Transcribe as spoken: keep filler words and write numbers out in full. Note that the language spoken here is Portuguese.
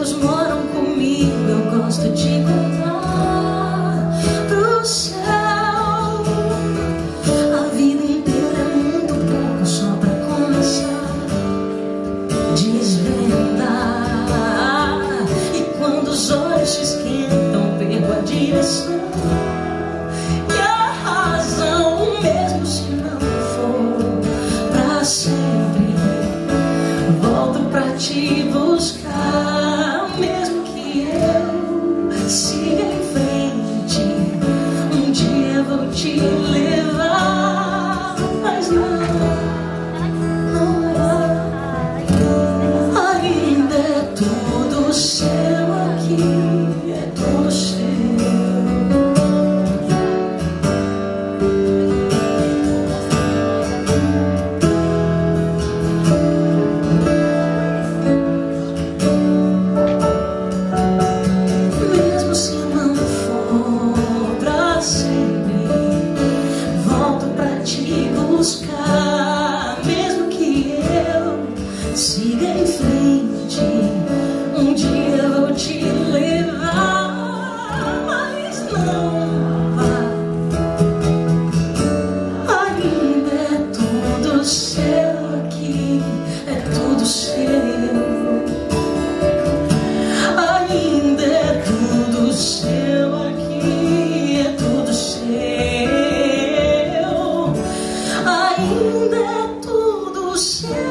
Deus moram comigo, eu gosto de cantar pro céu. A vida inteira é muito pouco só pra começar, desvendar. E quando os olhos se esquentam, perco a direção e a razão, mesmo se não for pra sempre. Volto pra te buscar, mesmo que eu siga em frente. Um dia eu vou te levar, mas não, não vai. Ainda é tudo seu aqui, é tudo seu. Mesmo que eu siga em frente, um dia eu vou te levar, mas não vai. Ainda é tudo seu aqui, é tudo seu. Ainda é tudo seu aqui, é tudo seu. Ainda é tudo seu.